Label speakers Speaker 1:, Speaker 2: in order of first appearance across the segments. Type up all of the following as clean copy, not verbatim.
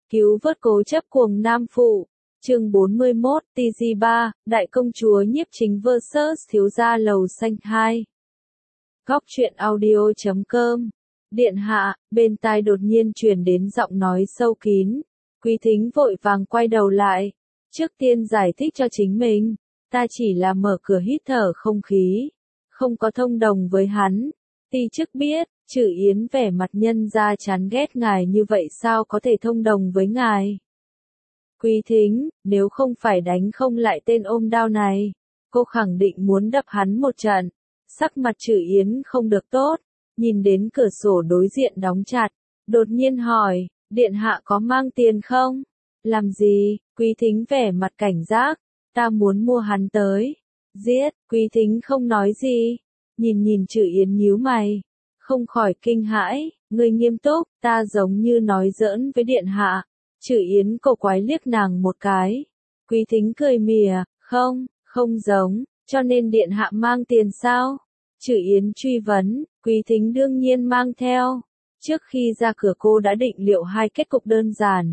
Speaker 1: Cứu vớt cố chấp cuồng nam phụ. Chương 41, TG3, Đại công chúa nhiếp chính vs thiếu gia lầu xanh 2. Góc truyện audio.com. Điện hạ, bên tai đột nhiên truyền đến giọng nói sâu kín. Quý Thính vội vàng quay đầu lại. Trước tiên giải thích cho chính mình, ta chỉ là mở cửa hít thở không khí, không có thông đồng với hắn. Ti chức biết, Trử Yến vẻ mặt nhân ra chán ghét ngài như vậy sao có thể thông đồng với ngài. Quý Thính, nếu không phải đánh không lại tên ôm đao này, cô khẳng định muốn đập hắn một trận. Sắc mặt Trử Yến không được tốt, nhìn đến cửa sổ đối diện đóng chặt, đột nhiên hỏi, điện hạ có mang tiền không? Làm gì? Quý Thính vẻ mặt cảnh giác, ta muốn mua hắn tới. Giết, Quý Thính không nói gì, nhìn Trử Yến nhíu mày, không khỏi kinh hãi, người nghiêm túc, ta giống như nói giỡn với điện hạ. Trử Yến cổ quái liếc nàng một cái. Quý Thính cười mỉa, không giống, cho nên điện hạ mang tiền sao? Trử Yến truy vấn, Quý Thính đương nhiên mang theo. Trước khi ra cửa cô đã định liệu hai kết cục đơn giản.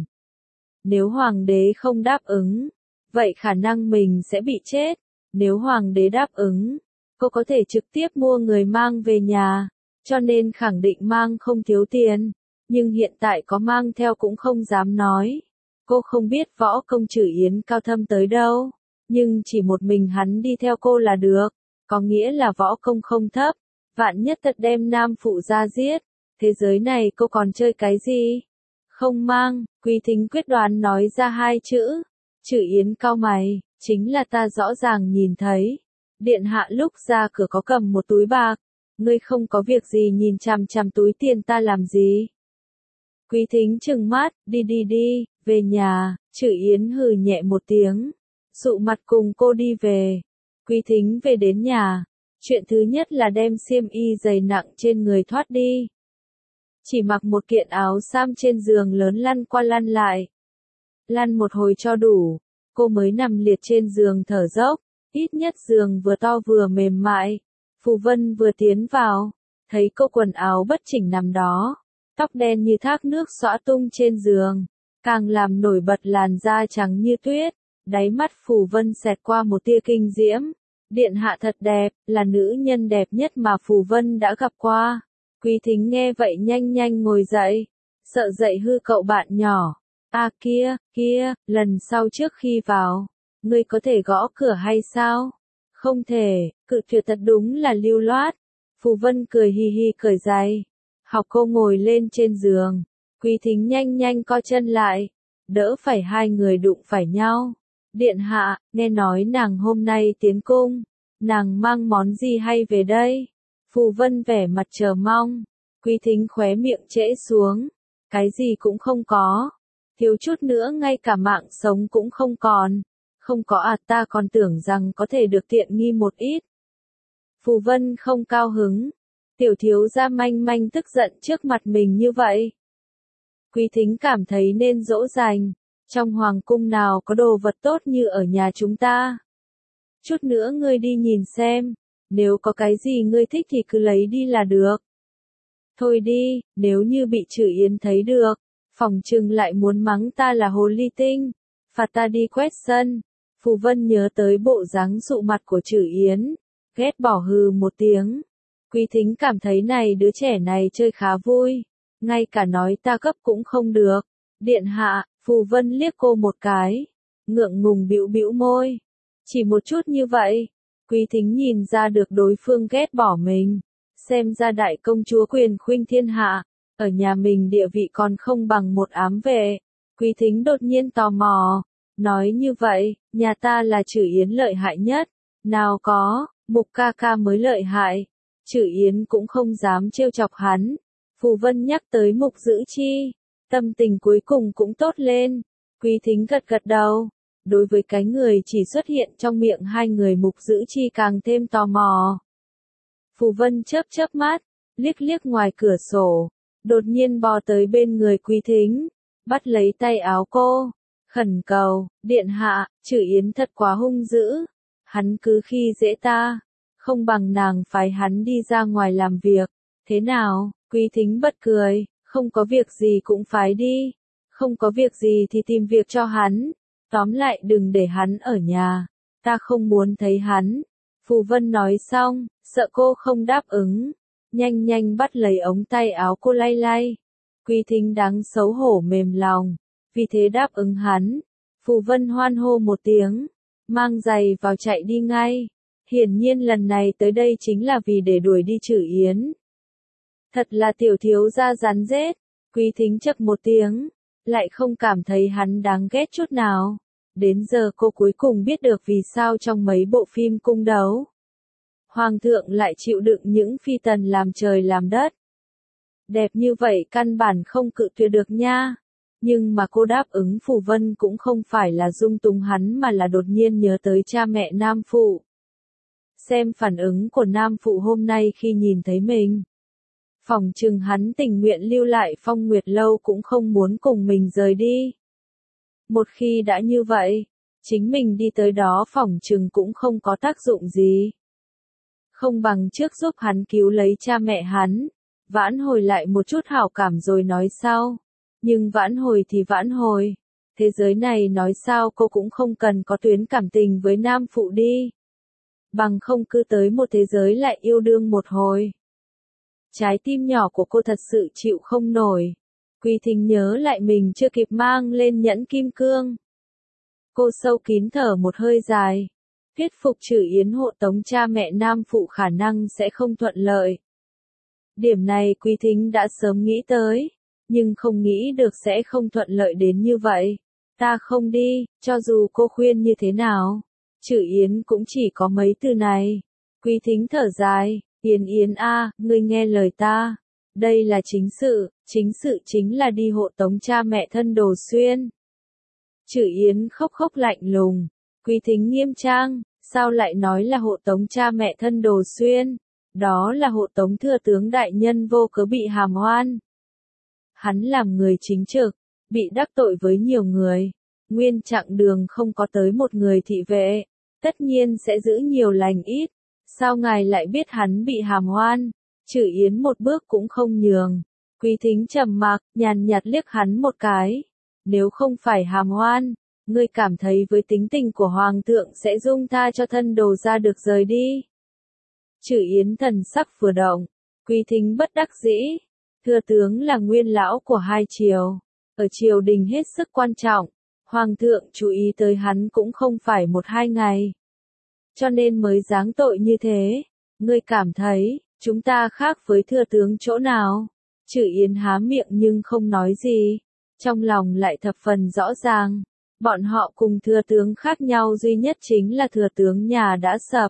Speaker 1: Nếu hoàng đế không đáp ứng, vậy khả năng mình sẽ bị chết. Nếu hoàng đế đáp ứng, cô có thể trực tiếp mua người mang về nhà, cho nên khẳng định mang không thiếu tiền. Nhưng hiện tại có mang theo cũng không dám nói. Cô không biết võ công Trử Yến cao thâm tới đâu, nhưng chỉ một mình hắn đi theo cô là được, có nghĩa là võ công không thấp. Vạn nhất thật đem nam phụ ra giết, thế giới này cô còn chơi cái gì? Không mang, Quý Thính quyết đoán nói ra hai chữ. Trử Yến cau mày, chính là ta rõ ràng nhìn thấy. Điện hạ lúc ra cửa có cầm một túi bạc, ngươi không có việc gì nhìn chằm chằm túi tiền ta làm gì? Quý Thính trừng mắt, đi, về nhà. Trử Yến hừ nhẹ một tiếng, sụ mặt cùng cô đi về. Quý Thính về đến nhà, chuyện thứ nhất là đem xiêm y dày nặng trên người thoát đi. Chỉ mặc một kiện áo sam trên giường lớn lăn qua lăn lại. Lăn một hồi cho đủ, cô mới nằm liệt trên giường thở dốc, ít nhất giường vừa to vừa mềm mại. Phù Vân vừa tiến vào, thấy cô quần áo bất chỉnh nằm đó, tóc đen như thác nước xõa tung trên giường, càng làm nổi bật làn da trắng như tuyết. Đáy mắt Phù Vân xẹt qua một tia kinh diễm. Điện hạ thật đẹp, là nữ nhân đẹp nhất mà Phù Vân đã gặp qua. Quý Thính nghe vậy nhanh ngồi dậy, sợ dậy hư cậu bạn nhỏ. Kia, lần sau trước khi vào, ngươi có thể gõ cửa hay sao? Không thể, cự tuyệt thật đúng là lưu loát. Phù Vân cười hi hi cởi giày, học cô ngồi lên trên giường. Quý Thính nhanh co chân lại, đỡ phải hai người đụng phải nhau. Điện hạ, nghe nói nàng hôm nay tiến cung, nàng mang món gì hay về đây? Phù Vân vẻ mặt chờ mong. Quý Thính khóe miệng trễ xuống, cái gì cũng không có, thiếu chút nữa ngay cả mạng sống cũng không còn. Không có à, ta còn tưởng rằng có thể được tiện nghi một ít. Phù Vân không cao hứng, tiểu thiếu gia manh tức giận trước mặt mình như vậy. Quý Thính cảm thấy nên dỗ dành, trong hoàng cung nào có đồ vật tốt như ở nhà chúng ta. Chút nữa ngươi đi nhìn xem, nếu có cái gì ngươi thích thì cứ lấy đi là được. Thôi đi, nếu như bị Trử Yến thấy được, phòng trừng lại muốn mắng ta là hồ ly tinh, phạt ta đi quét sân. Phù Vân nhớ tới bộ dáng sụ mặt của Trử Yến, ghét bỏ hừ một tiếng. Quý Thính cảm thấy này đứa trẻ này chơi khá vui, ngay cả nói ta cấp cũng không được. Điện hạ, Phù Vân liếc cô một cái, ngượng ngùng bĩu môi. Chỉ một chút như vậy, Quý Thính nhìn ra được đối phương ghét bỏ mình. Xem ra đại công chúa quyền khuynh thiên hạ, ở nhà mình địa vị còn không bằng một ám vệ. Quý Thính đột nhiên tò mò, nói như vậy, nhà ta là Trử Yến lợi hại nhất. Nào có, Mục ca ca mới lợi hại. Trử Yến cũng không dám trêu chọc hắn. Phù Vân nhắc tới Mục Dữ Chi, tâm tình cuối cùng cũng tốt lên. Quý Thính gật đầu. Đối với cái người chỉ xuất hiện trong miệng hai người Mục Dữ Chi càng thêm tò mò. Phù Vân chớp mắt, liếc ngoài cửa sổ, đột nhiên bò tới bên người Quý Thính, bắt lấy tay áo cô, khẩn cầu, điện hạ, Trử Yến thật quá hung dữ, hắn cứ khi dễ ta, không bằng nàng phái hắn đi ra ngoài làm việc, thế nào? Quý Thính bật cười, không có việc gì cũng phái đi, Không có việc gì thì tìm việc cho hắn. Tóm lại đừng để hắn ở nhà. Ta không muốn thấy hắn. Phù Vân nói xong, sợ cô không đáp ứng. Nhanh nhanh bắt lấy ống tay áo cô lay lay. Quý Thính đáng xấu hổ mềm lòng. Vì thế đáp ứng hắn. Phù Vân hoan hô một tiếng. Mang giày vào chạy đi ngay. Hiển nhiên lần này tới đây chính là vì để đuổi đi Trử Yến. Thật là tiểu thiếu gia rắn rết. Quý Thính chậc một tiếng. Lại không cảm thấy hắn đáng ghét chút nào. Đến giờ cô cuối cùng biết được vì sao trong mấy bộ phim cung đấu, Hoàng thượng lại chịu đựng những phi tần làm trời làm đất. Đẹp như vậy căn bản không cự tuyệt được nha. Nhưng mà cô đáp ứng Phù Vân cũng không phải là dung túng hắn mà là đột nhiên nhớ tới cha mẹ Nam Phụ. Xem phản ứng của Nam Phụ hôm nay khi nhìn thấy mình. Phỏng chừng hắn tình nguyện lưu lại Phong Nguyệt Lâu cũng không muốn cùng mình rời đi. Một khi đã như vậy, chính mình đi tới đó phỏng chừng cũng không có tác dụng gì. Không bằng trước giúp hắn cứu lấy cha mẹ hắn, vãn hồi lại một chút hảo cảm rồi nói sau. Nhưng vãn hồi thì vãn hồi. Thế giới này nói sao cô cũng không cần có tuyến cảm tình với Nam Phụ đi. Bằng không cứ tới một thế giới lại yêu đương một hồi. Trái tim nhỏ của cô thật sự chịu không nổi. Quý Thính nhớ lại mình chưa kịp mang lên nhẫn kim cương. Cô sâu kín thở một hơi dài. Thuyết phục Trử Yến hộ tống cha mẹ Nam Phụ khả năng sẽ không thuận lợi. Điểm này Quý Thính đã sớm nghĩ tới, nhưng không nghĩ được sẽ không thuận lợi đến như vậy. Ta không đi, cho dù cô khuyên như thế nào. Trử Yến cũng chỉ có mấy từ này. Quý Thính thở dài, Yến Yến a, ngươi nghe lời ta. Đây là chính sự chính là đi hộ tống cha mẹ thân Đồ Xuyên. Trử Yến khóc khóc lạnh lùng. Quý Thính nghiêm trang, sao lại nói là hộ tống cha mẹ thân Đồ Xuyên? Đó là hộ tống thừa tướng đại nhân vô cớ bị hàm oan. Hắn làm người chính trực, bị đắc tội với nhiều người. Nguyên chặng đường không có tới một người thị vệ, tất nhiên sẽ giữ nhiều lành ít. Sao ngài lại biết hắn bị hàm oan? Trử Yến một bước cũng không nhường. Quý Thính trầm mặc, nhàn nhạt liếc hắn một cái. Nếu không phải hàm oan, ngươi cảm thấy với tính tình của Hoàng thượng sẽ dung tha cho thân Đồ ra được rời đi. Trử Yến thần sắc vừa động. Quý Thính bất đắc dĩ. Thừa tướng là nguyên lão của hai triều. Ở triều đình hết sức quan trọng. Hoàng thượng chú ý tới hắn cũng không phải một hai ngày. Cho nên mới giáng tội như thế. Ngươi cảm thấy, chúng ta khác với thừa tướng chỗ nào? Trử Yến há miệng nhưng không nói gì. Trong lòng lại thập phần rõ ràng. Bọn họ cùng thừa tướng khác nhau duy nhất chính là thừa tướng nhà đã sập.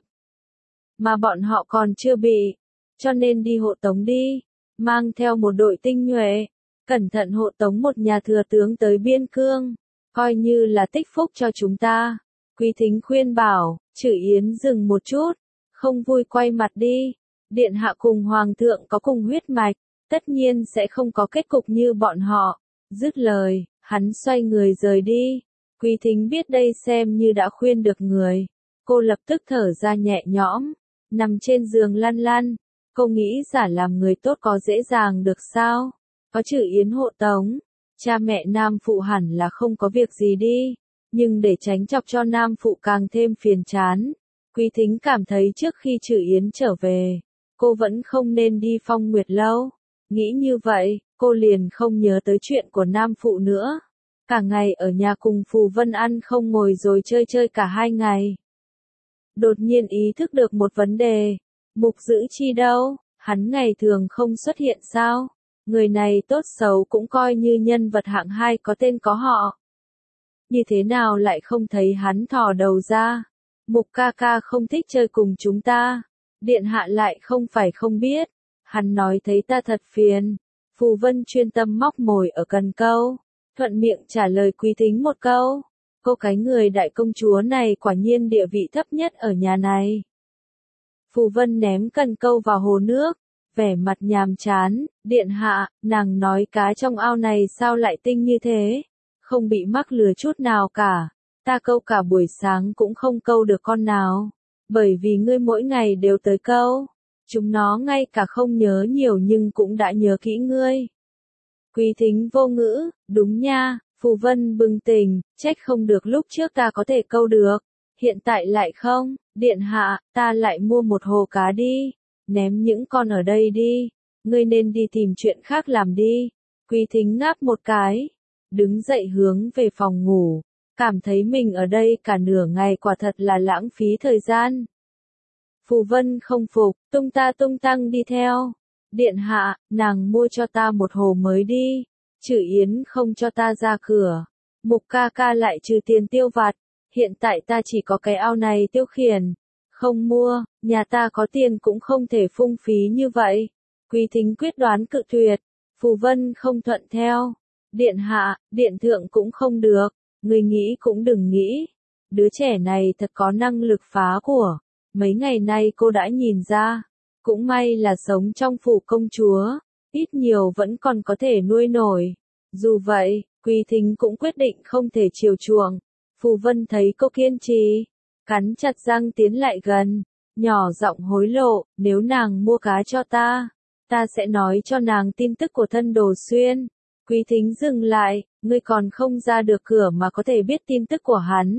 Speaker 1: Mà bọn họ còn chưa bị. Cho nên đi hộ tống đi. Mang theo một đội tinh nhuệ. Cẩn thận hộ tống một nhà thừa tướng tới biên cương. Coi như là tích phúc cho chúng ta. Quý Thính khuyên bảo. Trử Yến dừng một chút. Không vui quay mặt đi. Điện hạ cùng Hoàng thượng có cùng huyết mạch. Tất nhiên sẽ không có kết cục như bọn họ. Dứt lời, hắn xoay người rời đi. Quý Thính biết đây xem như đã khuyên được người. Cô lập tức thở ra nhẹ nhõm. Nằm trên giường lăn lăn. Cô nghĩ giả làm người tốt có dễ dàng được sao? Có Trử Yến hộ tống. Cha mẹ Nam Phụ hẳn là không có việc gì đi. Nhưng để tránh chọc cho Nam Phụ càng thêm phiền chán. Quý Thính cảm thấy trước khi Trử Yến trở về, cô vẫn không nên đi Phong Nguyệt Lâu. Nghĩ như vậy, cô liền không nhớ tới chuyện của Nam Phụ nữa. Cả ngày ở nhà cùng Phù Vân ăn không ngồi rồi chơi chơi cả 2 ngày. Đột nhiên ý thức được một vấn đề. Mục Dữ Chi đâu? Hắn ngày thường không xuất hiện sao? Người này tốt xấu cũng coi như nhân vật hạng 2 có tên có họ. Như thế nào lại không thấy hắn thò đầu ra? Mục ca ca không thích chơi cùng chúng ta. Điện hạ lại không phải không biết. Hắn nói thấy ta thật phiền. Phù Vân chuyên tâm móc mồi ở cần câu. Thuận miệng trả lời Quý Thính một câu. Cô cái người đại công chúa này quả nhiên địa vị thấp nhất ở nhà này. Phù Vân ném cần câu vào hồ nước. Vẻ mặt nhàm chán. Điện hạ, nàng nói cá trong ao này sao lại tinh như thế? Không bị mắc lừa chút nào cả. Ta câu cả buổi sáng cũng không câu được con nào. Bởi vì ngươi mỗi ngày đều tới câu. Chúng nó ngay cả không nhớ nhiều nhưng cũng đã nhớ kỹ ngươi. Quý Thính vô ngữ, đúng nha, Phù Vân bừng tỉnh, trách không được lúc trước ta có thể câu được, hiện tại lại không, điện hạ, ta lại mua một hồ cá đi, ném những con ở đây đi, ngươi nên đi tìm chuyện khác làm đi. Quý Thính ngáp một cái, đứng dậy hướng về phòng ngủ, cảm thấy mình ở đây cả nửa ngày quả thật là lãng phí thời gian. Phù Vân không phục, tung ta tung tăng đi theo. Điện hạ, nàng mua cho ta một hồ mới đi. Chử Yến không cho ta ra cửa. Mục ca ca lại trừ tiền tiêu vặt. Hiện tại ta chỉ có cái ao này tiêu khiển. Không mua, nhà ta có tiền cũng không thể phung phí như vậy. Quý Thính quyết đoán cự tuyệt. Phù Vân không thuận theo. Điện hạ, điện thượng cũng không được. Người nghĩ cũng đừng nghĩ. Đứa trẻ này thật có năng lực phá của. Mấy ngày nay cô đã nhìn ra. Cũng may là sống trong phủ công chúa. Ít nhiều vẫn còn có thể nuôi nổi. Dù vậy, Quý Thính cũng quyết định không thể chiều chuộng. Phù Vân thấy cô kiên trì. Cắn chặt răng tiến lại gần. Nhỏ giọng hối lộ, nếu nàng mua cá cho ta sẽ nói cho nàng tin tức của thân Đồ Xuyên. Quý Thính dừng lại, ngươi còn không ra được cửa mà có thể biết tin tức của hắn.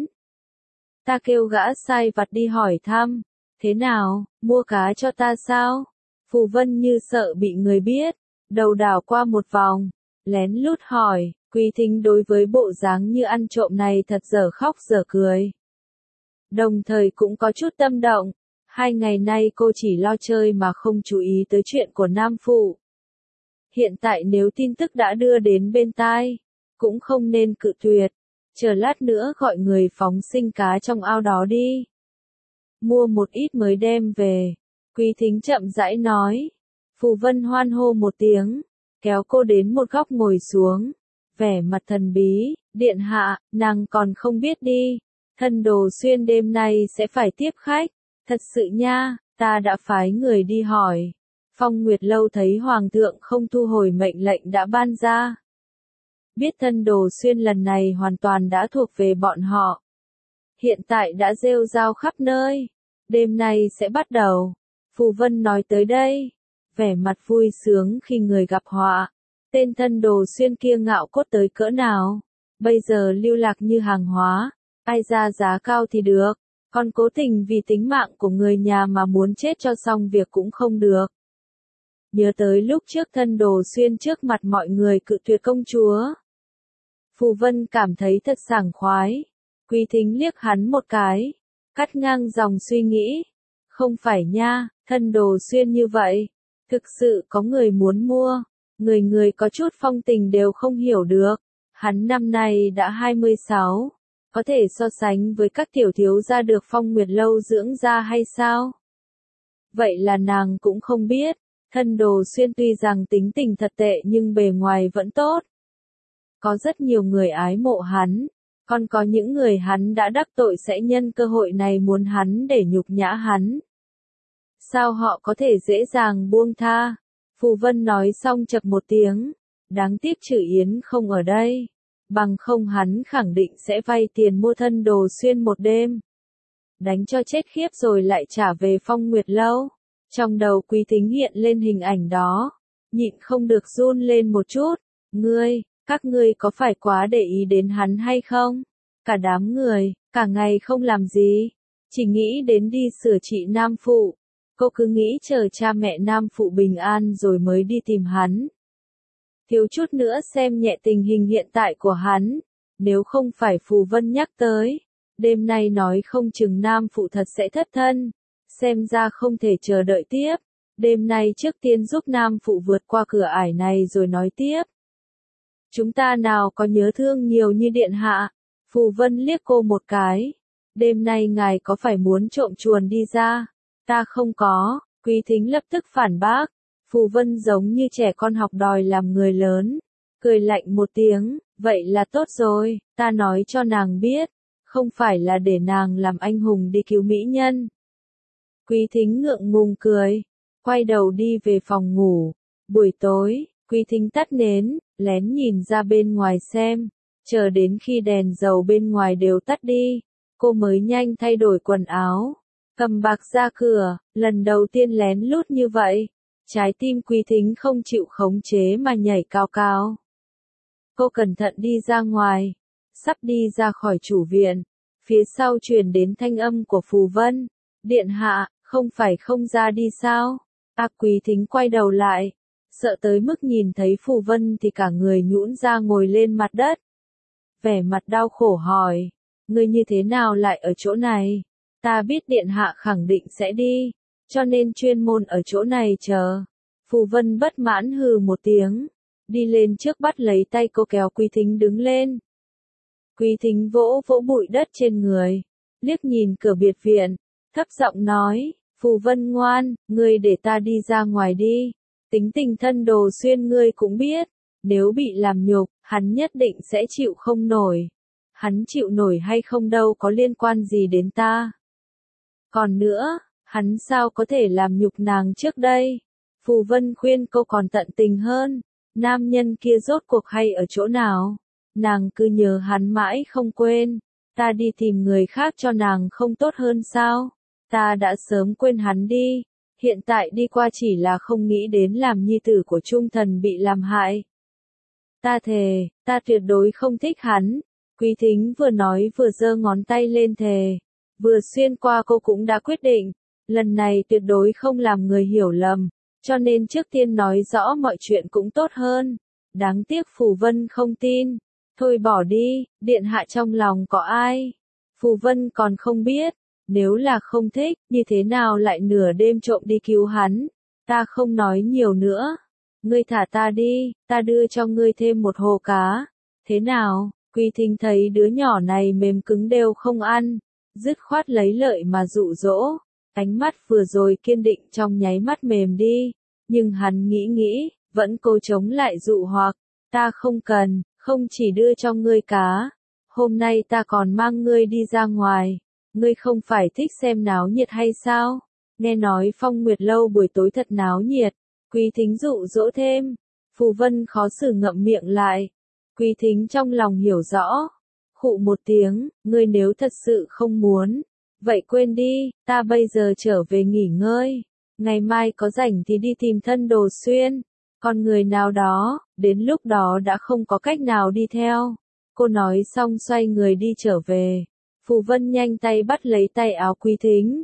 Speaker 1: Ta kêu gã sai vặt đi hỏi thăm. Thế nào, mua cá cho ta sao? Phù Vân như sợ bị người biết, đầu đảo qua một vòng, lén lút hỏi. Quý Thính đối với bộ dáng như ăn trộm này thật dở khóc dở cười. Đồng thời cũng có chút tâm động. 2 ngày nay cô chỉ lo chơi mà không chú ý tới chuyện của Nam Phụ. Hiện tại nếu tin tức đã đưa đến bên tai, cũng không nên cự tuyệt. Chờ lát nữa gọi người phóng sinh cá trong ao đó đi. Mua một ít mới đem về. Quý Thính chậm rãi nói. Phù Vân hoan hô một tiếng, kéo cô đến một góc ngồi xuống. Vẻ mặt thần bí, điện hạ, nàng còn không biết đi. Thân Đồ Xuyên đêm nay sẽ phải tiếp khách. Thật sự nha, ta đã phái người đi hỏi. Phong Nguyệt Lâu thấy Hoàng thượng không thu hồi mệnh lệnh đã ban ra. Biết thân Đồ Xuyên lần này hoàn toàn đã thuộc về bọn họ. Hiện tại đã rêu rao khắp nơi. Đêm nay sẽ bắt đầu. Phù Vân nói tới đây. Vẻ mặt vui sướng khi người gặp họa. Tên thân Đồ Xuyên kia ngạo cốt tới cỡ nào. Bây giờ lưu lạc như hàng hóa. Ai ra giá cao thì được. Còn cố tình vì tính mạng của người nhà mà muốn chết cho xong việc cũng không được. Nhớ tới lúc trước thân Đồ Xuyên trước mặt mọi người cự tuyệt công chúa. Phù Vân cảm thấy thật sảng khoái. Quý Thính liếc hắn một cái. Cắt ngang dòng suy nghĩ. Không phải nha, thân Đồ Xuyên như vậy. Thực sự có người muốn mua. Người có chút phong tình đều không hiểu được. Hắn năm nay đã 26. Có thể so sánh với các tiểu thiếu gia được Phong Nguyệt Lâu dưỡng ra hay sao? Vậy là nàng cũng không biết. Thân Đồ Xuyên tuy rằng tính tình thật tệ nhưng bề ngoài vẫn tốt. Có rất nhiều người ái mộ hắn. Còn có những người hắn đã đắc tội sẽ nhân cơ hội này muốn hắn để nhục nhã hắn. Sao họ có thể dễ dàng buông tha? Phù Vân nói xong chậc một tiếng. Đáng tiếc Chử Yến không ở đây. Bằng không hắn khẳng định sẽ vay tiền mua thân Đồ Xuyên một đêm. Đánh cho chết khiếp rồi lại trả về Phong Nguyệt Lâu. Trong đầu Quý Thính hiện lên hình ảnh đó. Nhịn không được run lên một chút. Các ngươi có phải quá để ý đến hắn hay không? Cả đám người, cả ngày không làm gì. Chỉ nghĩ đến đi sửa trị Nam Phụ. Cô cứ nghĩ chờ cha mẹ Nam Phụ bình an rồi mới đi tìm hắn. Thiếu chút nữa xem nhẹ tình hình hiện tại của hắn. Nếu không phải Phù Vân nhắc tới. Đêm nay nói không chừng Nam Phụ thật sẽ thất thân. Xem ra không thể chờ đợi tiếp. Đêm nay trước tiên giúp Nam Phụ vượt qua cửa ải này rồi nói tiếp. Chúng ta nào có nhớ thương nhiều như điện hạ. Phù Vân liếc cô một cái. Đêm nay ngài có phải muốn trộm chuồn đi ra? Ta không có. Quý Thính lập tức phản bác. Phù Vân giống như trẻ con học đòi làm người lớn. Cười lạnh một tiếng. Vậy là tốt rồi. Ta nói cho nàng biết. Không phải là để nàng làm anh hùng đi cứu mỹ nhân. Quý Thính ngượng ngùng cười. Quay đầu đi về phòng ngủ. Buổi tối, Quý Thính tắt nến, lén nhìn ra bên ngoài xem. Chờ đến khi đèn dầu bên ngoài đều tắt đi. Cô mới nhanh thay đổi quần áo. Cầm bạc ra cửa, lần đầu tiên lén lút như vậy. Trái tim Quý Thính không chịu khống chế mà nhảy cao cao. Cô cẩn thận đi ra ngoài, sắp đi ra khỏi chủ viện, phía sau truyền đến thanh âm của Phù Vân. Điện hạ, không phải không ra đi sao? Quý Thính quay đầu lại, sợ tới mức nhìn thấy Phù Vân thì cả người nhũn ra ngồi lên mặt đất. Vẻ mặt đau khổ hỏi, ngươi như thế nào lại ở chỗ này? Ta biết điện hạ khẳng định sẽ đi, cho nên chuyên môn ở chỗ này chờ. Phù Vân bất mãn hừ một tiếng, đi lên trước bắt lấy tay cô kéo Quý Thính đứng lên. Quý Thính vỗ vỗ bụi đất trên người, liếc nhìn cửa biệt viện, thấp giọng nói, Phù Vân ngoan, ngươi để ta đi ra ngoài đi. Tính tình Thân Đồ Xuyên ngươi cũng biết, nếu bị làm nhục, hắn nhất định sẽ chịu không nổi. Hắn chịu nổi hay không đâu có liên quan gì đến ta. Còn nữa, hắn sao có thể làm nhục nàng trước đây? Phù Vân khuyên cô còn tận tình hơn, nam nhân kia rốt cuộc hay ở chỗ nào? Nàng cứ nhớ hắn mãi không quên, ta đi tìm người khác cho nàng không tốt hơn sao? Ta đã sớm quên hắn đi, hiện tại đi qua chỉ là không nghĩ đến làm nhi tử của Trung Thần bị làm hại. Ta thề, ta tuyệt đối không thích hắn. Quý Thính vừa nói vừa giơ ngón tay lên thề, vừa xuyên qua cô cũng đã quyết định, lần này tuyệt đối không làm người hiểu lầm, cho nên trước tiên nói rõ mọi chuyện cũng tốt hơn. Đáng tiếc Phù Vân không tin. Thôi bỏ đi, điện hạ trong lòng có ai? Phù Vân còn không biết, nếu là không thích, như thế nào lại nửa đêm trộm đi cứu hắn? Ta không nói nhiều nữa. Ngươi thả ta đi, ta đưa cho ngươi thêm một hồ cá. Thế nào? Quý Thính thấy đứa nhỏ này mềm cứng đều không ăn, dứt khoát lấy lợi mà dụ dỗ. Ánh mắt vừa rồi kiên định trong nháy mắt mềm đi, nhưng hắn nghĩ nghĩ, vẫn cố chống lại dụ hoặc. Ta không cần, không chỉ đưa cho ngươi cá. Hôm nay ta còn mang ngươi đi ra ngoài. Ngươi không phải thích xem náo nhiệt hay sao? Nghe nói Phong Nguyệt Lâu buổi tối thật náo nhiệt. Quý Thính dụ dỗ thêm. Phù Vân khó xử ngậm miệng lại. Quý Thính trong lòng hiểu rõ. Khụ một tiếng, ngươi nếu thật sự không muốn. Vậy quên đi, ta bây giờ trở về nghỉ ngơi. Ngày mai có rảnh thì đi tìm Thân Đồ Xuyên. Còn người nào đó, đến lúc đó đã không có cách nào đi theo. Cô nói xong xoay người đi trở về. Phù Vân nhanh tay bắt lấy tay áo Quý Thính.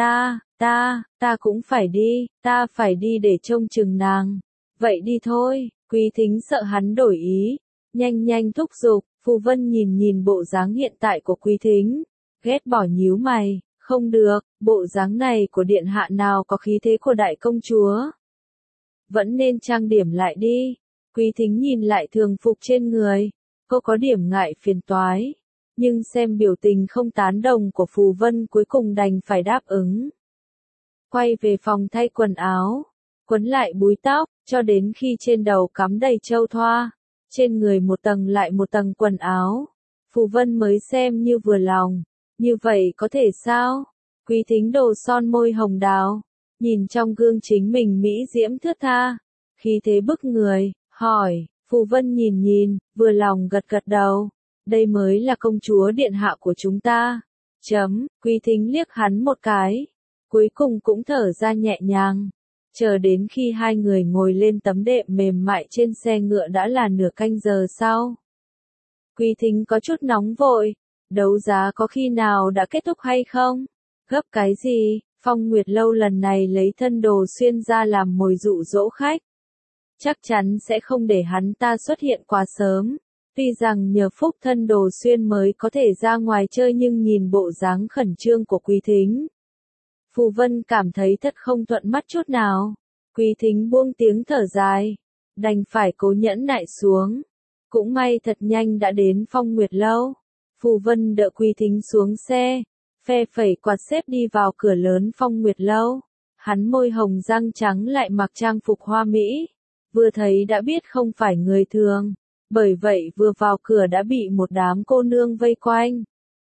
Speaker 1: Ta cũng phải đi, ta phải đi để trông chừng nàng. Vậy đi thôi, Quý Thính sợ hắn đổi ý. Nhanh thúc giục, Phù Vân nhìn bộ dáng hiện tại của Quý Thính. Ghét bỏ nhíu mày, không được, bộ dáng này của điện hạ nào có khí thế của đại công chúa. Vẫn nên trang điểm lại đi. Quý Thính nhìn lại thường phục trên người. Cô có điểm ngại phiền toái. Nhưng xem biểu tình không tán đồng của Phù Vân cuối cùng đành phải đáp ứng. Quay về phòng thay quần áo. Quấn lại búi tóc, cho đến khi trên đầu cắm đầy châu thoa. Trên người một tầng lại một tầng quần áo. Phù Vân mới xem như vừa lòng. Như vậy có thể sao? Quý Thính đồ son môi hồng đào. Nhìn trong gương chính mình mỹ diễm thướt tha. Khí thế bức người, hỏi. Phù Vân nhìn, vừa lòng gật đầu. Đây mới là công chúa điện hạ của chúng ta. Quý Thính liếc hắn một cái. Cuối cùng cũng thở ra nhẹ nhàng. Chờ đến khi hai người ngồi lên tấm đệm mềm mại trên xe ngựa đã là nửa canh giờ sau. Quý Thính có chút nóng vội. Đấu giá có khi nào đã kết thúc hay không? Gấp cái gì? Phong Nguyệt Lâu lần này lấy Thân Đồ Xuyên ra làm mồi dụ dỗ khách. Chắc chắn sẽ không để hắn ta xuất hiện quá sớm. Tuy rằng nhờ phúc Thân Đồ Xuyên mới có thể ra ngoài chơi nhưng nhìn bộ dáng khẩn trương của Quý Thính. Phù Vân cảm thấy thật không thuận mắt chút nào. Quý Thính buông tiếng thở dài. Đành phải cố nhẫn nại xuống. Cũng may thật nhanh đã đến Phong Nguyệt Lâu. Phù Vân đỡ Quý Thính xuống xe. Phe phẩy quạt xếp đi vào cửa lớn Phong Nguyệt Lâu. Hắn môi hồng răng trắng lại mặc trang phục hoa mỹ. Vừa thấy đã biết không phải người thường. Bởi vậy vừa vào cửa đã bị một đám cô nương vây quanh.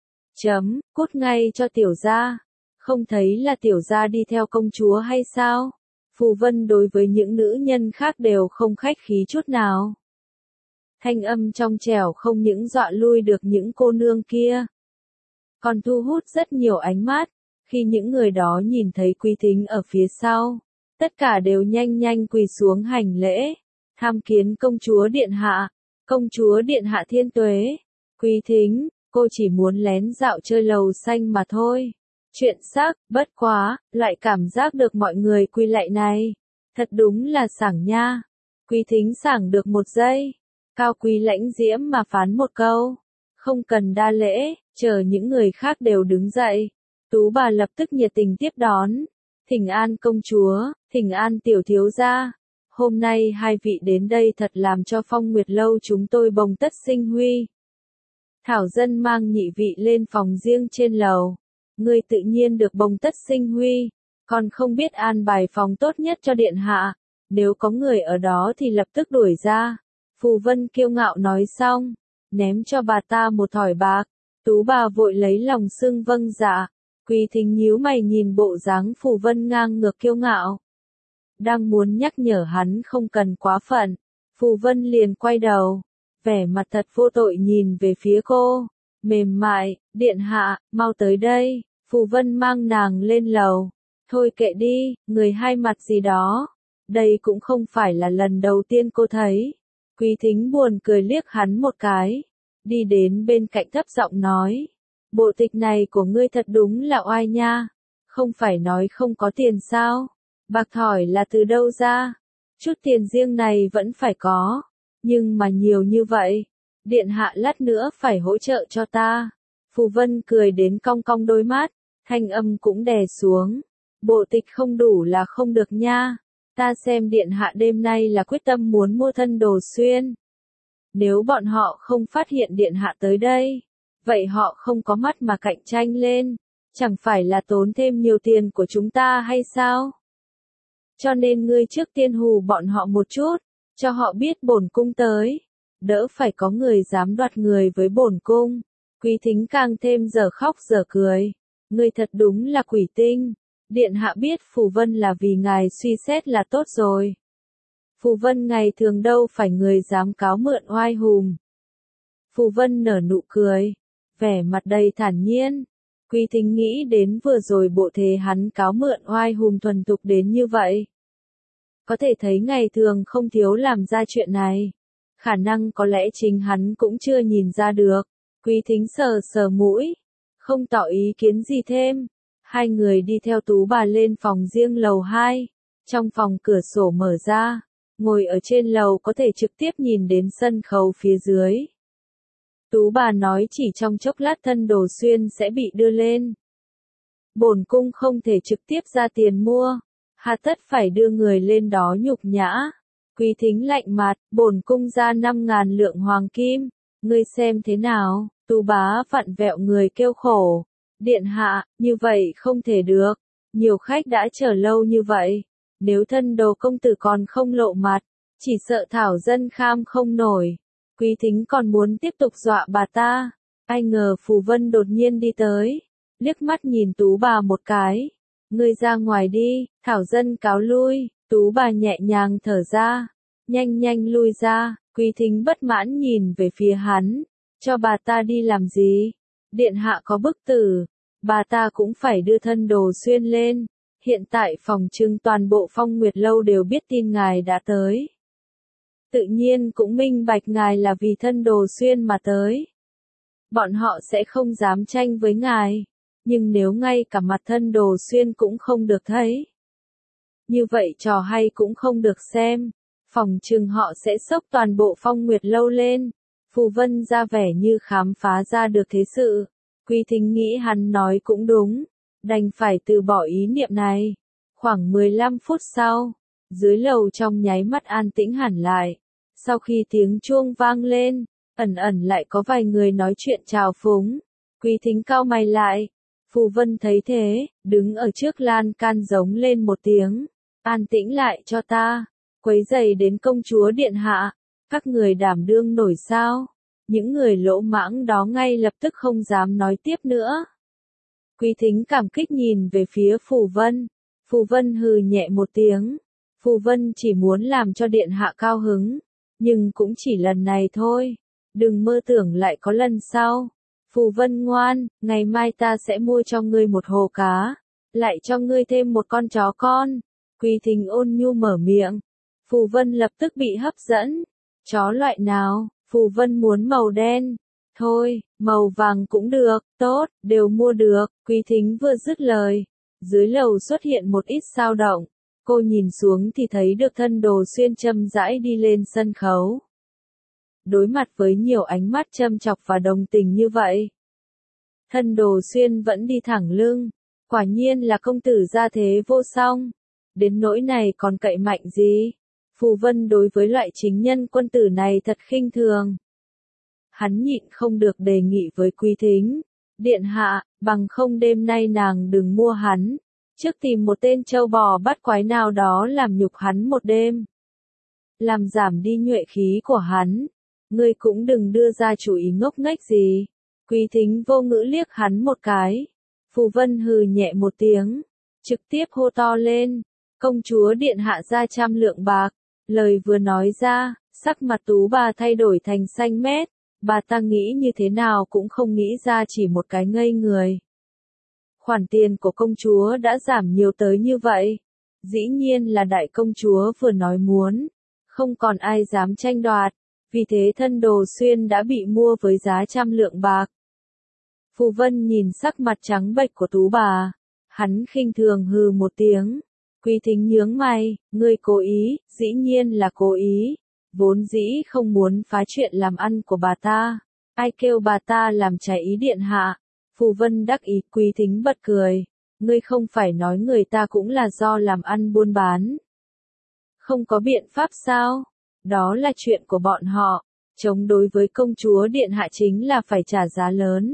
Speaker 1: Cút ngay cho tiểu gia. Không thấy là tiểu gia đi theo công chúa hay sao? Phù Vân đối với những nữ nhân khác đều không khách khí chút nào. Thanh âm trong trẻo không những dọa lui được những cô nương kia, còn thu hút rất nhiều ánh mắt. Khi những người đó nhìn thấy Quý Thính ở phía sau, tất cả đều nhanh quỳ xuống hành lễ. Tham kiến công chúa điện hạ. Công chúa điện hạ thiên tuế. Quý Thính, cô chỉ muốn lén dạo chơi lầu xanh mà thôi. Chuyện xác, bất quá, lại cảm giác được mọi người quy lạy này. Thật đúng là sảng nha. Quý Thính sảng được một giây. Cao quý lãnh diễm mà phán một câu. Không cần đa lễ, chờ những người khác đều đứng dậy. Tú bà lập tức nhiệt tình tiếp đón. Thỉnh an công chúa, thỉnh an tiểu thiếu gia. Hôm nay hai vị đến đây thật làm cho Phong Nguyệt Lâu chúng tôi bồng tất sinh huy. Thảo dân mang nhị vị lên phòng riêng trên lầu. Ngươi tự nhiên được bồng tất sinh huy, còn không biết an bài phòng tốt nhất cho điện hạ. Nếu có người ở đó thì lập tức đuổi ra. Phù Vân kiêu ngạo nói xong, ném cho bà ta một thỏi bạc. Tú bà vội lấy lòng xưng vâng dạ. Quý Thính nhíu mày nhìn bộ dáng Phù Vân ngang ngược kiêu ngạo. Đang muốn nhắc nhở hắn không cần quá phận, Phù Vân liền quay đầu, vẻ mặt thật vô tội nhìn về phía cô, mềm mại, điện hạ, mau tới đây. Phù Vân mang nàng lên lầu. Thôi kệ đi, người hai mặt gì đó. Đây cũng không phải là lần đầu tiên cô thấy. Quý Thính buồn cười liếc hắn một cái. Đi đến bên cạnh thấp giọng nói. Bộ tịch này của ngươi thật đúng là oai nha. Không phải nói không có tiền sao? Bạc thỏi là từ đâu ra? Chút tiền riêng này vẫn phải có. Nhưng mà nhiều như vậy. Điện hạ lát nữa phải hỗ trợ cho ta. Phù Vân cười đến cong cong đôi mắt. Thanh âm cũng đè xuống. Bộ tịch không đủ là không được nha. Ta xem điện hạ đêm nay là quyết tâm muốn mua thân đồ xuyên. Nếu bọn họ không phát hiện điện hạ tới đây, vậy họ không có mắt mà cạnh tranh lên. Chẳng phải là tốn thêm nhiều tiền của chúng ta hay sao? Cho nên ngươi trước tiên hù bọn họ một chút, cho họ biết bổn cung tới. Đỡ phải có người dám đoạt người với bổn cung. Quý Thính càng thêm giờ khóc giờ cười. Ngươi thật đúng là quỷ tinh. Điện hạ biết Phù Vân là vì ngài suy xét là tốt rồi. Phù Vân ngày thường đâu phải người dám cáo mượn oai hùng. Phù Vân nở nụ cười, vẻ mặt đầy thản nhiên. Quý Thính nghĩ đến vừa rồi bộ thế hắn cáo mượn oai hùng thuần thục đến như vậy. Có thể thấy ngày thường không thiếu làm ra chuyện này. Khả năng có lẽ chính hắn cũng chưa nhìn ra được. Quý Thính sờ sờ mũi, không tỏ ý kiến gì thêm. Hai người đi theo Tú bà lên phòng riêng lầu 2. Trong phòng cửa sổ mở ra, ngồi ở trên lầu có thể trực tiếp nhìn đến sân khấu phía dưới. Tú bà nói chỉ trong chốc lát thân đồ xuyên sẽ bị đưa lên. Bổn cung không thể trực tiếp ra tiền mua, hà tất phải đưa người lên đó nhục nhã. Quý Thính lạnh mặt, bổn cung ra 5.000 lượng hoàng kim, ngươi xem thế nào? Tú bá vặn vẹo người kêu khổ. Điện hạ, như vậy không thể được. Nhiều khách đã chờ lâu như vậy. Nếu thân đồ công tử còn không lộ mặt, chỉ sợ thảo dân kham không nổi. Quý Thính còn muốn tiếp tục dọa bà ta. Ai ngờ Phù Vân đột nhiên đi tới. Liếc mắt nhìn Tú bà một cái. Ngươi ra ngoài đi, thảo dân cáo lui. Tú bà nhẹ nhàng thở ra. Nhanh nhanh lui ra. Quý Thính bất mãn nhìn về phía hắn. Cho bà ta đi làm gì? Điện hạ có bức tử. Bà ta cũng phải đưa thân đồ xuyên lên. Hiện tại phòng trưng toàn bộ Phong Nguyệt Lâu đều biết tin ngài đã tới. Tự nhiên cũng minh bạch ngài là vì thân đồ xuyên mà tới. Bọn họ sẽ không dám tranh với ngài. Nhưng nếu ngay cả mặt thân đồ xuyên cũng không được thấy. Như vậy trò hay cũng không được xem. Phòng trừng họ sẽ xốc toàn bộ Phong Nguyệt Lâu lên. Phù Vân ra vẻ như khám phá ra được thế sự. Quý Thính nghĩ hắn nói cũng đúng. Đành phải từ bỏ ý niệm này. Khoảng 15 phút sau, dưới lầu trong nháy mắt an tĩnh hẳn lại. Sau khi tiếng chuông vang lên, ẩn ẩn lại có vài người nói chuyện chào phúng. Quý Thính cau mày lại. Phù Vân thấy thế, đứng ở trước lan can giống lên một tiếng. An tĩnh lại cho ta. Quấy rầy đến công chúa điện hạ. Các người đảm đương nổi sao? Những người lỗ mãng đó ngay lập tức không dám nói tiếp nữa. Quý Thính cảm kích nhìn về phía Phù Vân. Phù Vân hừ nhẹ một tiếng. Phù Vân chỉ muốn làm cho điện hạ cao hứng. Nhưng cũng chỉ lần này thôi. Đừng mơ tưởng lại có lần sau. Phù Vân ngoan, ngày mai ta sẽ mua cho ngươi một hồ cá. Lại cho ngươi thêm một con chó con. Quý Thính ôn nhu mở miệng. Phù Vân lập tức bị hấp dẫn. Chó loại nào? Phù Vân muốn màu đen. Thôi, màu vàng cũng được, tốt, đều mua được. Quý Thính vừa dứt lời. Dưới lầu xuất hiện một ít dao động. Cô nhìn xuống thì thấy được Thân Đồ Xuyên chậm rãi đi lên sân khấu. Đối mặt với nhiều ánh mắt châm chọc và đồng tình như vậy. Thân Đồ Xuyên vẫn đi thẳng lưng. Quả nhiên là công tử gia thế vô song. Đến nỗi này còn cậy mạnh gì? Phù Vân đối với loại chính nhân quân tử này thật khinh thường. Hắn nhịn không được đề nghị với Quý Thính. Điện hạ, bằng không đêm nay nàng đừng mua hắn. Trước tìm một tên trâu bò bắt quái nào đó làm nhục hắn một đêm. Làm giảm đi nhuệ khí của hắn. Ngươi cũng đừng đưa ra chủ ý ngốc nghếch gì. Quý Thính vô ngữ liếc hắn một cái. Phù Vân hừ nhẹ một tiếng. Trực tiếp hô to lên. Công chúa điện hạ ra 100 lượng bạc. Lời vừa nói ra, sắc mặt Tú bà thay đổi thành xanh mét. Bà ta nghĩ như thế nào cũng không nghĩ ra chỉ một cái ngây người. Khoản tiền của công chúa đã giảm nhiều tới như vậy. Dĩ nhiên là đại công chúa vừa nói muốn. Không còn ai dám tranh đoạt. Vì thế Thân Đồ Xuyên đã bị mua với giá 100 lượng bạc. Phù Vân nhìn sắc mặt trắng bệch của Tú bà. Hắn khinh thường hừ một tiếng. Quý Thính nhướng mày, ngươi cố ý, dĩ nhiên là cố ý. Vốn dĩ không muốn phá chuyện làm ăn của bà ta. Ai kêu bà ta làm trái ý điện hạ. Phù Vân đắc ý. Quý Thính bật cười. Ngươi không phải nói người ta cũng là do làm ăn buôn bán. Không có biện pháp sao? Đó là chuyện của bọn họ. Chống đối với công chúa điện hạ chính là phải trả giá lớn.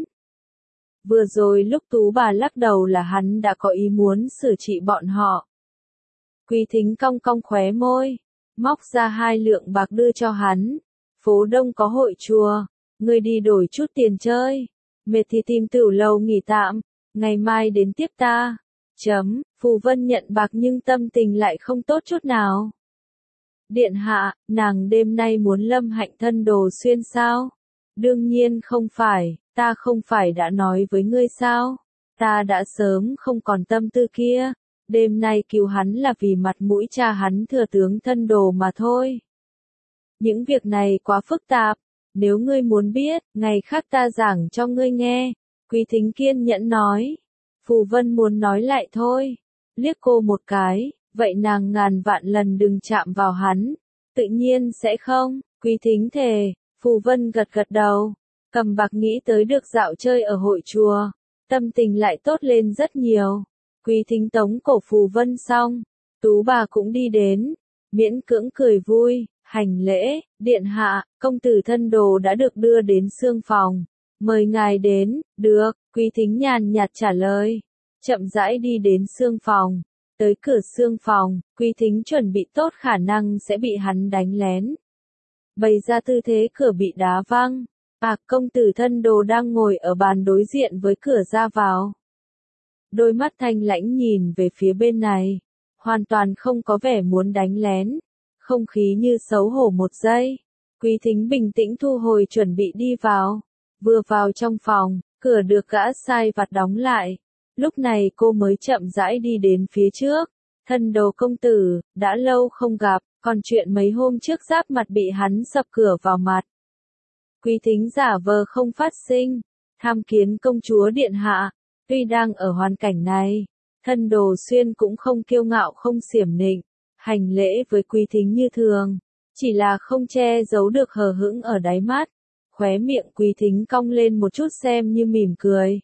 Speaker 1: Vừa rồi lúc Tú bà lắc đầu là hắn đã có ý muốn xử trị bọn họ. Quý Thính cong cong khóe môi. Móc ra 2 lượng bạc đưa cho hắn. Phố Đông có hội chùa. Ngươi đi đổi chút tiền chơi. Mệt thì tìm tửu lầu nghỉ tạm. Ngày mai đến tiếp ta. Phù Vân nhận bạc nhưng tâm tình lại không tốt chút nào. Điện hạ, nàng đêm nay muốn lâm hạnh Thân Đồ Xuyên sao? Đương nhiên không phải, ta không phải đã nói với ngươi sao? Ta đã sớm không còn tâm tư kia. Đêm nay cứu hắn là vì mặt mũi cha hắn thừa tướng Thân Đồ mà thôi. Những việc này quá phức tạp. Nếu ngươi muốn biết, ngày khác ta giảng cho ngươi nghe. Quý Thính kiên nhẫn nói. Phù Vân muốn nói lại thôi. Liếc cô một cái, vậy nàng ngàn vạn lần đừng chạm vào hắn. Tự nhiên sẽ không. Quý Thính thề. Phù Vân gật gật đầu. Cầm bạc nghĩ tới được dạo chơi ở hội chùa. Tâm tình lại tốt lên rất nhiều. Quý Thính tống cổ Phù Vân xong. Tú bà cũng đi đến. Miễn cưỡng cười vui. Hành lễ, điện hạ, công tử Thân Đồ đã được đưa đến xương phòng. Mời ngài đến. Được, Quý Thính nhàn nhạt trả lời. Chậm rãi đi đến xương phòng. Tới cửa xương phòng, Quý Thính chuẩn bị tốt khả năng sẽ bị hắn đánh lén. Bày ra tư thế cửa bị đá văng. Công tử Thân Đồ đang ngồi ở bàn đối diện với cửa ra vào. Đôi mắt thanh lãnh nhìn về phía bên này. Hoàn toàn không có vẻ muốn đánh lén. Không khí như xấu hổ một giây. Quý Thính bình tĩnh thu hồi chuẩn bị đi vào. Vừa vào trong phòng, cửa được gã sai vặt đóng lại. Lúc này cô mới chậm rãi đi đến phía trước. Thân Đồ công tử, đã lâu không gặp, còn chuyện mấy hôm trước giáp mặt bị hắn sập cửa vào mặt. Quý Thính giả vờ không phát sinh. Tham kiến công chúa điện hạ. Tuy đang ở hoàn cảnh này, Thân Đồ Xuyên cũng không kiêu ngạo không xiểm nịnh. Hành lễ với Quý Thính như thường. Chỉ là không che giấu được hờ hững ở đáy mắt. Khóe miệng Quý Thính cong lên một chút xem như mỉm cười.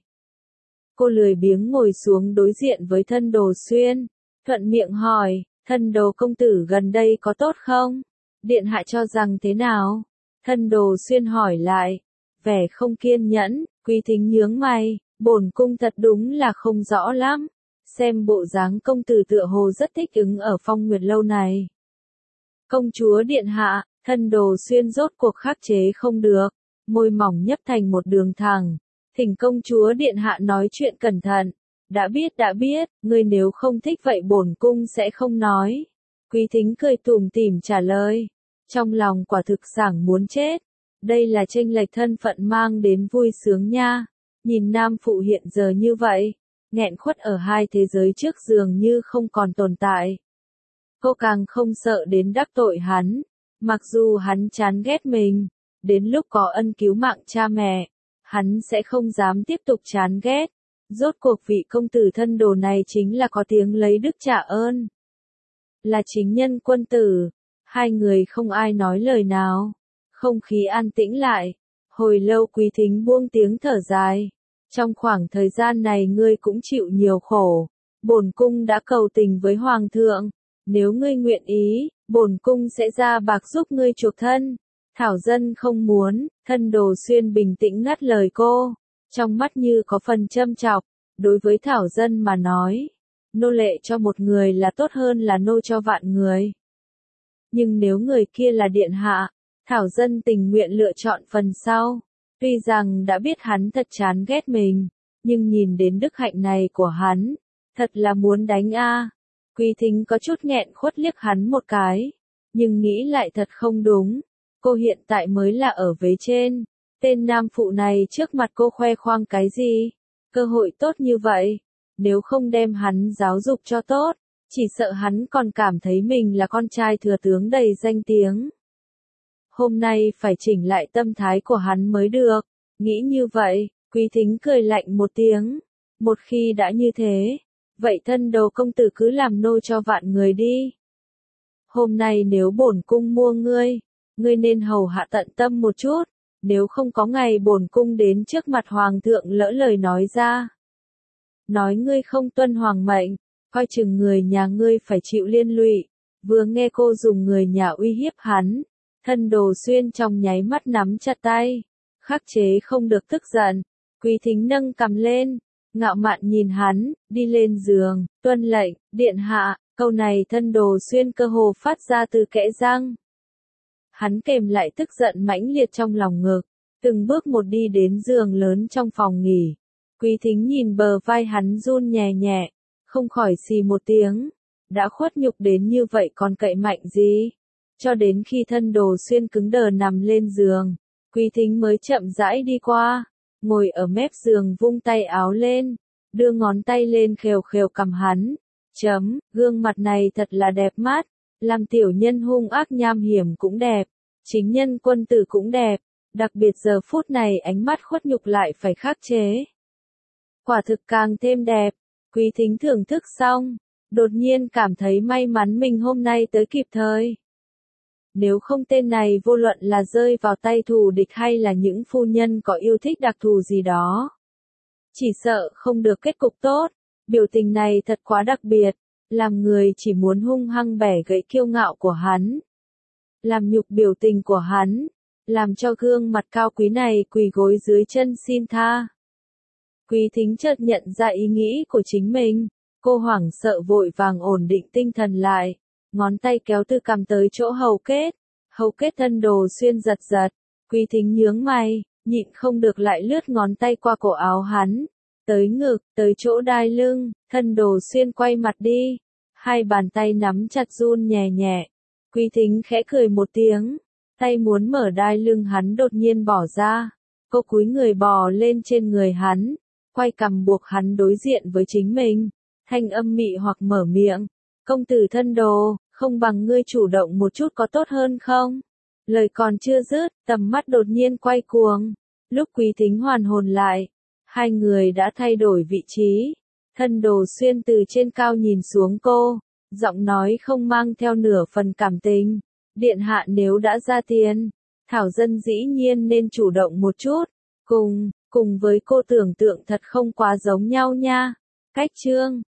Speaker 1: Cô lười biếng ngồi xuống đối diện với Thân Đồ Xuyên. Thuận miệng hỏi, Thân Đồ công tử gần đây có tốt không? Điện hạ cho rằng thế nào? Thân Đồ Xuyên hỏi lại. Vẻ không kiên nhẫn, Quý Thính nhướng mày. Bổn cung thật đúng là không rõ lắm. Xem bộ dáng công tử tựa hồ rất thích ứng ở Phong Nguyệt lâu này. Công chúa điện hạ, Thân Đồ Xuyên rốt cuộc khắc chế không được. Môi mỏng nhấp thành một đường thẳng. Thỉnh công chúa điện hạ nói chuyện cẩn thận. Đã biết, ngươi nếu không thích vậy bổn cung sẽ không nói. Quý Thính cười tủm tỉm trả lời. Trong lòng quả thực sảng muốn chết. Đây là chênh lệch thân phận mang đến vui sướng nha. Nhìn nam phụ hiện giờ như vậy, nghẹn khuất ở hai thế giới trước dường như không còn tồn tại. Cô càng không sợ đến đắc tội hắn. Mặc dù hắn chán ghét mình, đến lúc có ân cứu mạng cha mẹ, hắn sẽ không dám tiếp tục chán ghét. Rốt cuộc vị công tử thân đồ này chính là có tiếng lấy đức trả ơn. Là chính nhân quân tử, hai người không ai nói lời nào. Không khí an tĩnh lại, hồi lâu Quý Thính buông tiếng thở dài. Trong khoảng thời gian này ngươi cũng chịu nhiều khổ, bổn cung đã cầu tình với hoàng thượng, nếu ngươi nguyện ý, bổn cung sẽ ra bạc giúp ngươi chuộc thân. Thảo dân không muốn, thân đồ xuyên bình tĩnh ngắt lời cô, trong mắt như có phần châm chọc, đối với Thảo dân mà nói, nô lệ cho một người là tốt hơn là nô cho vạn người. Nhưng nếu người kia là điện hạ, Thảo dân tình nguyện lựa chọn phần sau. Tuy rằng đã biết hắn thật chán ghét mình, nhưng nhìn đến đức hạnh này của hắn, thật là muốn đánh a. Quý Thính có chút nghẹn khuất liếc hắn một cái, nhưng nghĩ lại thật không đúng. Cô hiện tại mới là ở vế trên, tên nam phụ này trước mặt cô khoe khoang cái gì? Cơ hội tốt như vậy, nếu không đem hắn giáo dục cho tốt, chỉ sợ hắn còn cảm thấy mình là con trai thừa tướng đầy danh tiếng. Hôm nay phải chỉnh lại tâm thái của hắn mới được, nghĩ như vậy, Quý Thính cười lạnh một tiếng. Một khi đã như thế, vậy thân đồ công tử cứ làm nô cho vạn người đi. Hôm nay nếu bổn cung mua ngươi, ngươi nên hầu hạ tận tâm một chút, nếu không có ngày bổn cung đến trước mặt hoàng thượng lỡ lời nói ra. Nói ngươi không tuân hoàng mệnh, coi chừng người nhà ngươi phải chịu liên lụy. Vừa nghe cô dùng người nhà uy hiếp hắn, thân đồ xuyên trong nháy mắt nắm chặt tay, khắc chế không được tức giận. Quý Thính nâng cằm lên, ngạo mạn nhìn hắn, đi lên giường, tuân lệnh, điện hạ, câu này thân đồ xuyên cơ hồ phát ra từ kẽ răng. Hắn kềm lại tức giận mãnh liệt trong lòng ngực, từng bước một đi đến giường lớn trong phòng nghỉ. Quý Thính nhìn bờ vai hắn run nhẹ nhẹ, không khỏi xì một tiếng, đã khuất nhục đến như vậy còn cậy mạnh gì? Cho đến khi thân đồ xuyên cứng đờ nằm lên giường, Quý Thính mới chậm rãi đi qua, ngồi ở mép giường vung tay áo lên, đưa ngón tay lên khều khều cằm hắn. Gương mặt này thật là đẹp mắt, làm tiểu nhân hung ác nham hiểm cũng đẹp, chính nhân quân tử cũng đẹp, đặc biệt giờ phút này ánh mắt khuất nhục lại phải khắc chế. Quả thực càng thêm đẹp. Quý Thính thưởng thức xong, đột nhiên cảm thấy may mắn mình hôm nay tới kịp thời. Nếu không tên này vô luận là rơi vào tay thù địch hay là những phu nhân có yêu thích đặc thù gì đó, chỉ sợ không được kết cục tốt. Biểu tình này thật quá đặc biệt, làm người chỉ muốn hung hăng bẻ gãy kiêu ngạo của hắn. Làm nhục biểu tình của hắn, làm cho gương mặt cao quý này quỳ gối dưới chân xin tha. Quý Thính chợt nhận ra ý nghĩ của chính mình, cô hoảng sợ vội vàng ổn định tinh thần lại, ngón tay kéo từ cằm tới chỗ hầu kết thân đồ xuyên giật giật. Quý Thính nhướng mày, nhịn không được lại lướt ngón tay qua cổ áo hắn, tới ngực, tới chỗ đai lưng. Thân đồ xuyên quay mặt đi, hai bàn tay nắm chặt run nhẹ nhẹ. Quý Thính khẽ cười một tiếng, tay muốn mở đai lưng hắn đột nhiên bỏ ra, cô cúi người bò lên trên người hắn, quay cằm buộc hắn đối diện với chính mình, thanh âm mị hoặc mở miệng, công tử thân đồ, không bằng ngươi chủ động một chút có tốt hơn không? Lời còn chưa dứt, tầm mắt đột nhiên quay cuồng, lúc Quý Thính hoàn hồn lại, hai người đã thay đổi vị trí, thân đồ xuyên từ trên cao nhìn xuống cô, giọng nói không mang theo nửa phần cảm tình, điện hạ nếu đã ra tiền, Thảo dân dĩ nhiên nên chủ động một chút, cùng với cô tưởng tượng thật không quá giống nhau nha. Cách chương